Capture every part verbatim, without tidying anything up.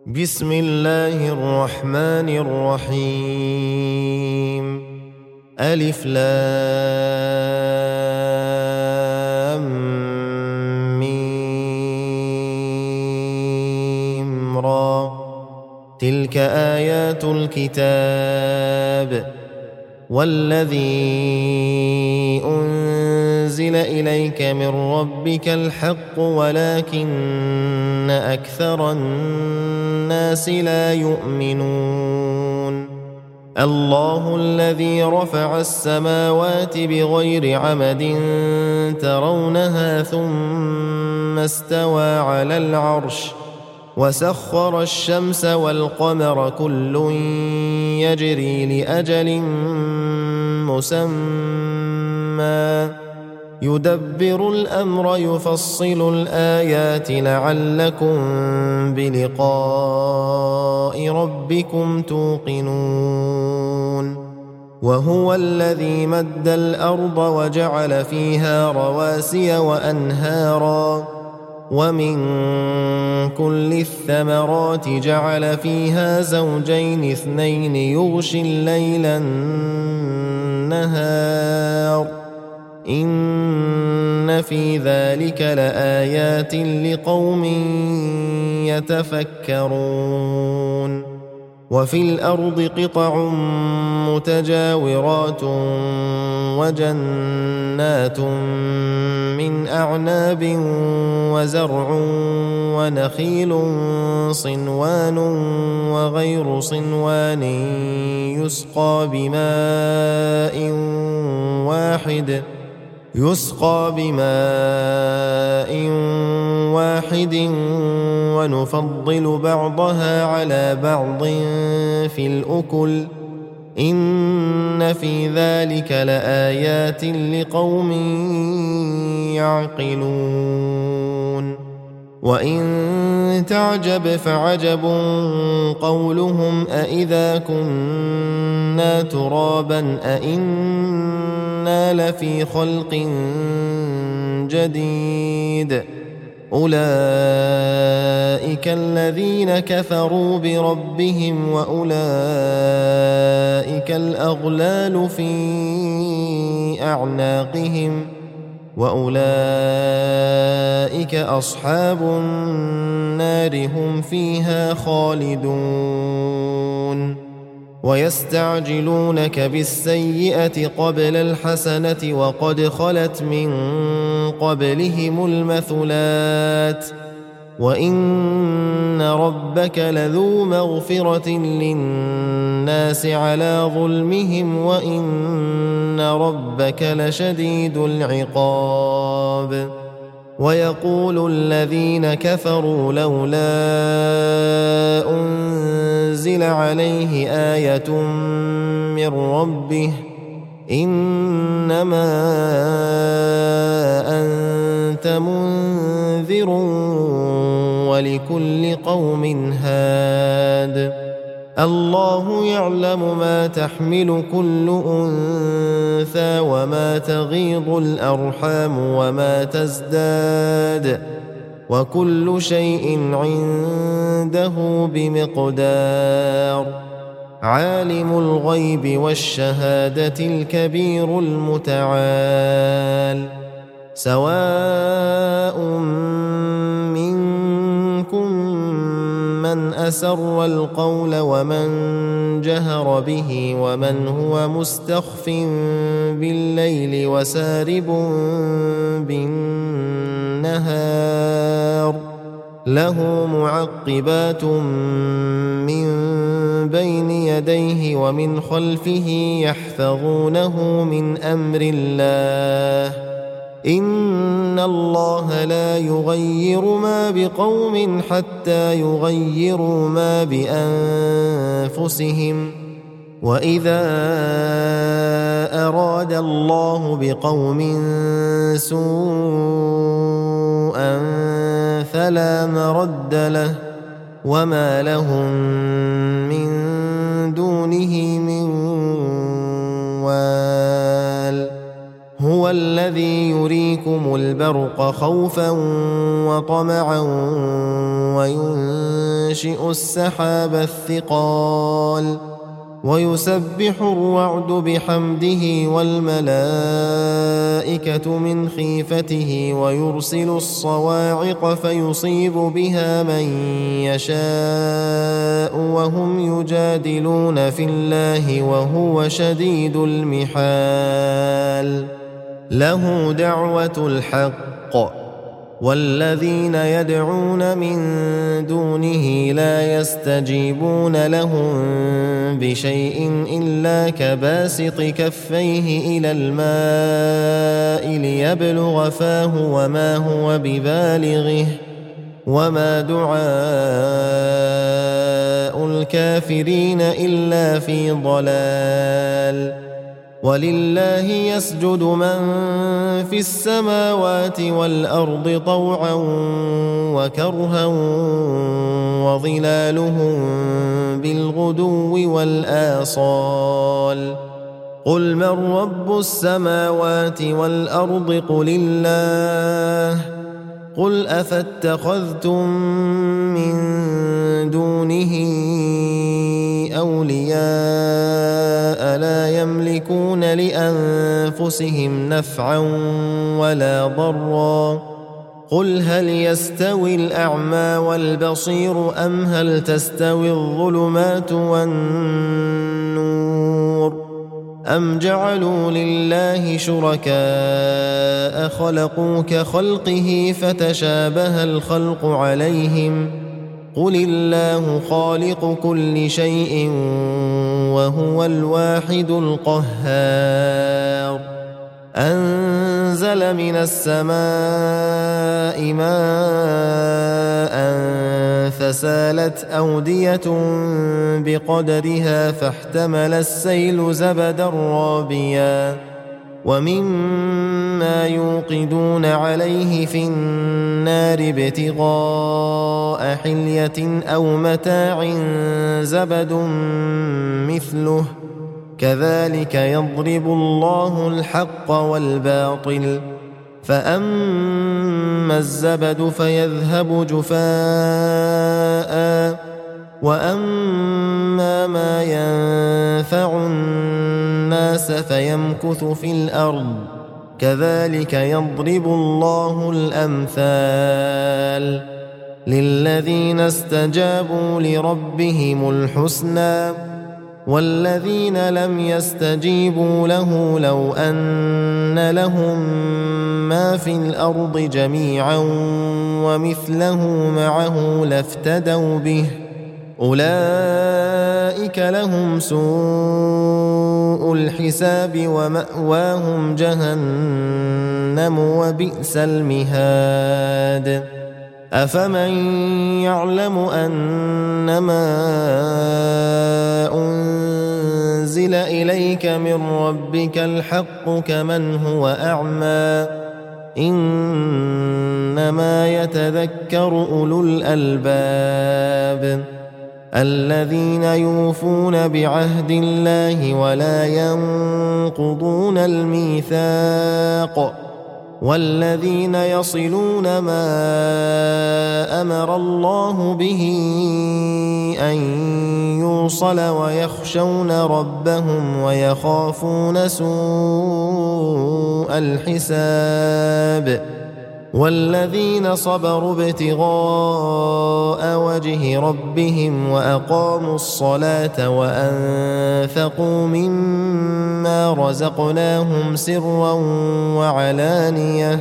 بسم الله الرحمن الرحيم ألف لام ميم را تلك آيات الكتاب والذي أنزل إليك من ربك الحق ولكن أكثر الناس لا يؤمنون الله الذي رفع السماوات بغير عمد ترونها ثم استوى على العرش وسخر الشمس والقمر كل يجري لأجل مسمى يدبر الأمر يفصل الآيات لعلكم بلقاء ربكم توقنون وهو الذي مد الأرض وجعل فيها رواسي وأنهارا ومن كل الثمرات جعل فيها زوجين اثنين يغشي الليل النهار إن في ذلك لآيات لقوم يتفكرون وفي الأرض قطع متجاورات وجنات من أعناب وزرع ونخيل صنوان وغير صنوان يسقى بماء واحد يسقى بماء واحد ونفضل بعضها على بعض في الأكل إن في ذلك لآيات لقوم يعقلون وإن تعجب فعجب قولهم أإذا كنا ترابا أإنا لفي خلق جديد أولئك الذين كفروا بربهم وأولئك الأغلال في أعناقهم وأولئك أصحاب النار هم فيها خالدون ويستعجلونك بالسيئة قبل الحسنة وقد خلت من قبلهم المثلات وإن ربك لذو مغفرة للناس على ظلمهم وإن ربك لشديد العقاب ويقول الذين كفروا لولا أنزل عليه آية من ربه إنما أنت منذر ولكل قوم هاد الله يعلم ما تحمل كل أنثى وما تغيض الأرحام وما تزداد وكل شيء عنده بمقدار عالم الغيب والشهادة الكبير المتعال سواء منكم من أسر القول ومن جهر به ومن هو مستخف بالليل وسارب بالنهار له معقبات من بين يديه ومن خلفه يحفظونه من أمر الله إن الله لا يغير ما بقوم حتى يغيروا ما بأنفسهم وإذا أراد الله بقوم سوءا فلا مرد له وما لهم من دونه من وال هو الذي يريد يريكم البرق خوفا وطمعا وينشئ السحاب الثقال ويسبح الرعد بحمده والملائكة من خيفته ويرسل الصواعق فيصيب بها من يشاء وهم يجادلون في الله وهو شديد المحال له دعوة الحق والذين يدعون من دونه لا يستجيبون لهم بشيء إلا كباسط كفيه إلى الماء ليبلغ فاه وما هو ببالغه وما دعاء الكافرين إلا في ضلال ولله يسجد من في السماوات والأرض طوعا وكرها وظلالهم بالغدو والآصال قل من رب السماوات والأرض قل الله قل أفاتخذتم من دونه أولياء لا يملكون لأنفسهم نفعا ولا ضرا قل هل يستوي الأعمى والبصير أم هل تستوي الظلمات والنور أم جعلوا لله شركاء خلقوا كخلقه فتشابه الخلق عليهم قل الله خالق كل شيء وهو الواحد القهار أنزل من السماء ماء فسالت أودية بقدرها فاحتمل السيل زبدا رابيا ومما يوقدون عليه في النار ابتغاء حلية أو متاع زبد مثله كذلك يضرب الله الحق والباطل فأما الزبد فيذهب جفاء وأما ما ينفع الناس فيمكث في الأرض كذلك يضرب الله الأمثال للذين استجابوا لربهم الحسنى والذين لم يستجيبوا له لو أن لهم ما في الأرض جميعا ومثله معه لافتدوا به أولئك لهم سوء الحساب ومأواهم جهنم وبئس المهاد أفمن يعلم أنما أنزل إليك من ربك الحق كمن هو أعمى إنما يتذكر أولو الألباب الذين يوفون بعهد الله ولا ينقضون الميثاق والذين يصلون ما أمر الله به أن يوصل ويخشون ربهم ويخافون سوء الحساب والذين صبروا ابتغاء وجه ربهم وأقاموا الصلاة وأنفقوا مما رزقناهم سرا وعلانية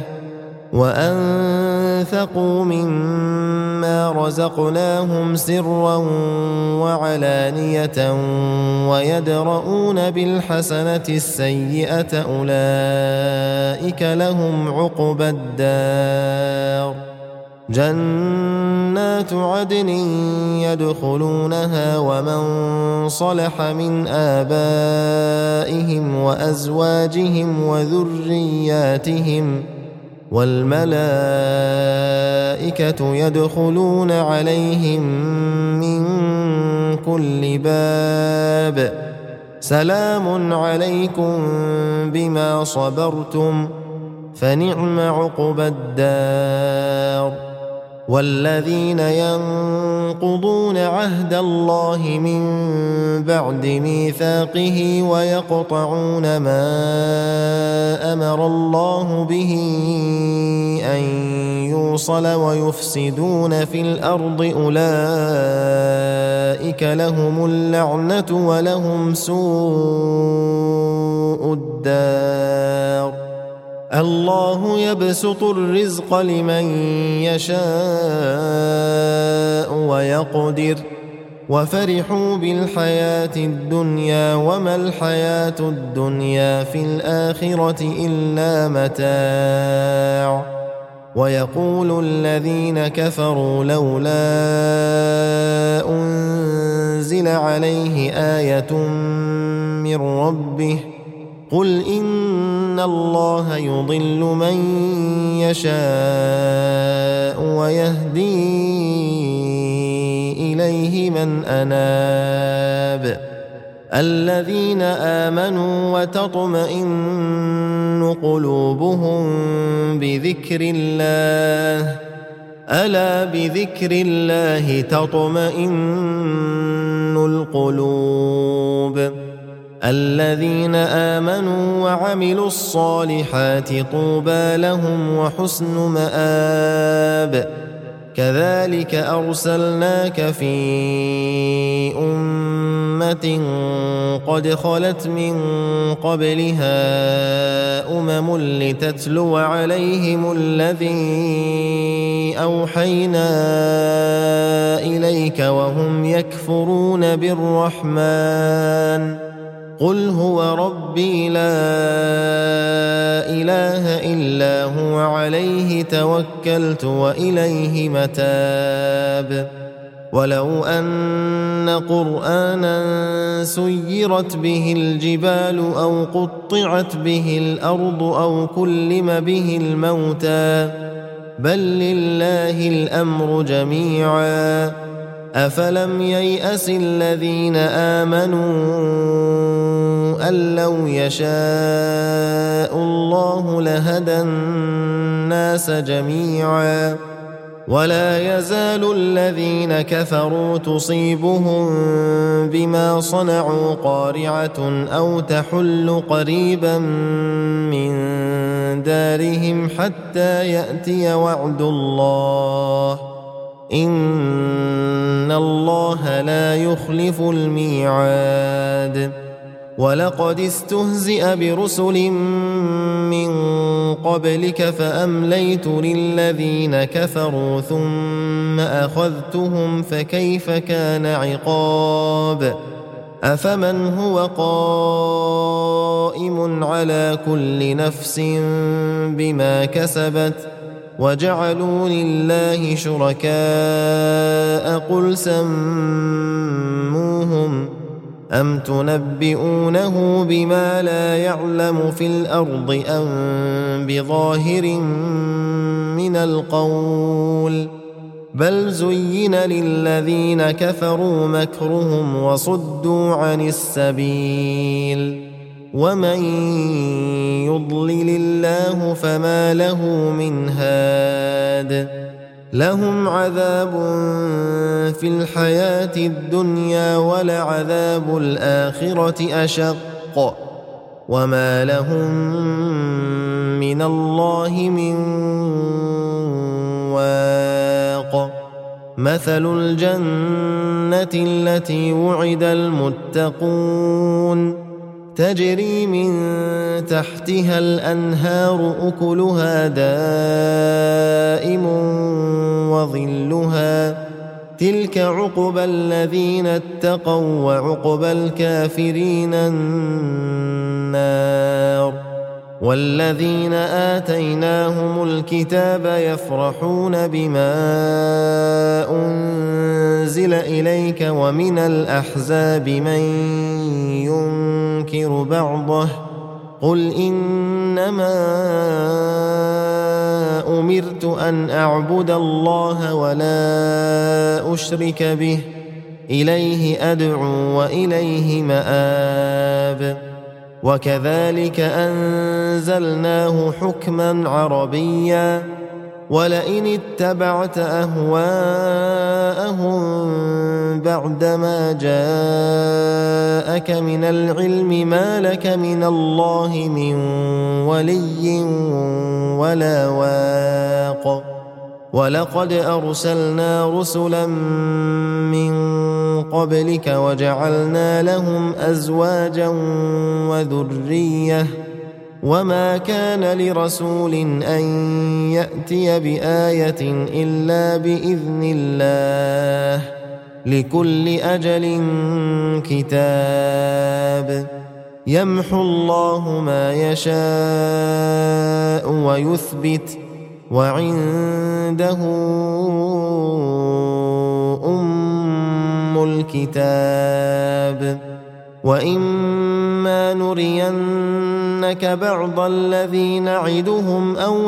وأنفقوا مما رزقناهم سرا وعلانية ويدرؤون بالحسنة السيئة أولئك لهم عقبى الدار جنات عدن يدخلونها ومن صلح من آبائهم وأزواجهم وذرياتهم والملائكة يدخلون عليهم من كل باب سلام عليكم بما صبرتم فنعم عقبى الدار. والذين ينقضون عهد الله من بعد ميثاقه ويقطعون ما أمر الله به أن يوصل ويفسدون في الأرض أولئك لهم اللعنة ولهم سوء الدار. الله يبسط الرزق لمن يشاء ويقدر وفرحوا بالحياة الدنيا وما الحياة الدنيا في الآخرة إلا متاع. ويقول الذين كفروا لولا أنزل عليه آية من ربه قل إن الله يضل من يشاء ويهدي إليه من أناب. الذين آمنوا وتطمئن قلوبهم بذكر الله ألا بذكر الله تطمئن القلوب. الذين آمنوا وعملوا الصالحات طوبى لهم وحسن مآب. كذلك أرسلناك في أمة قد خلت من قبلها أمم لتتلو عليهم الذي أوحينا إليك وهم يكفرون بالرحمن قل هو ربي لا إله إلا هو عليه توكلت وإليه متاب. ولو أن قرآنا سيرت به الجبال أو قطعت به الأرض أو كلم به الموتى بل لله الأمر جميعا أفلم ييأس الذين آمنوا أن لو يشاء الله لهدى الناس جميعا ولا يزال الذين كفروا تصيبهم بما صنعوا قارعة أو تحل قريبا من دارهم حتى يأتي وعد الله إن الله لا يخلف الميعاد. ولقد استهزئ برسل من قبلك فأمليت للذين كفروا ثم أخذتهم فكيف كان عقاب. أفمن هو قائم على كل نفس بما كسبت وجعلوا لله شركاء قل سموهم أم تنبئونه بما لا يعلم في الأرض أم بظاهر من القول بل زين للذين كفروا مكرهم وصدوا عن السبيل ومن يضلل الله فما له من هاد. لهم عذاب في الحياة الدنيا ولعذاب الآخرة أشق وما لهم من الله من واق. مثل الجنة التي وعد المتقون تجري من تحتها الأنهار أكلها دائم وظلها تلك عقبى الذين اتقوا وعقبى الكافرين النار. والذين آتيناهم الكتاب يفرحون بما أنزل إليك ومن الأحزاب من ينكر بعضه قل إنما أمرت أن أعبد الله ولا أشرك به إليه أدعو وإليه مآب. وكذلك أنزلناه حكما عربيا ولئن اتبعت أهواءهم بعدما جاءك من العلم ما لك من الله من ولي ولا واق ولقد أرسلنا رسلا من قبلك وجعلنا لهم أزواجا وذرية وما كان لرسول أن يأتي بآية إلا بإذن الله لكل أجل كتاب يمحو الله ما يشاء ويثبت وعنده أم الكتاب وإما نرينك بعض الذي نعدهم أو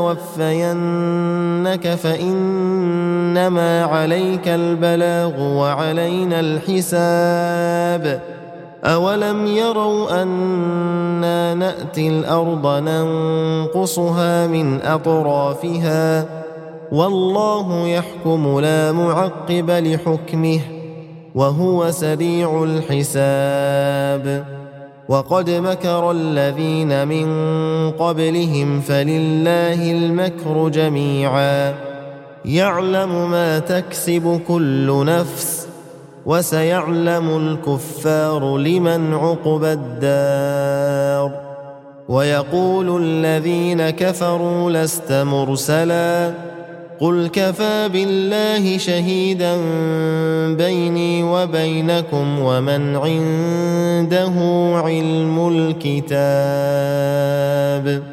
نتوفينك فإنما عليك البلاغ وعلينا الحساب أولم يروا أنا نأتي الأرض ننقصها من أطرافها والله يحكم لا معقب لحكمه وهو سريع الحساب وقد مكر الذين من قبلهم فلله المكر جميعا يعلم ما تكسب كل نفس وسيعلم الكفار لمن عقبى الدار ويقول الذين كفروا لست مرسلا قل كفى بالله شهيدا بيني وبينكم ومن عنده علم الكتاب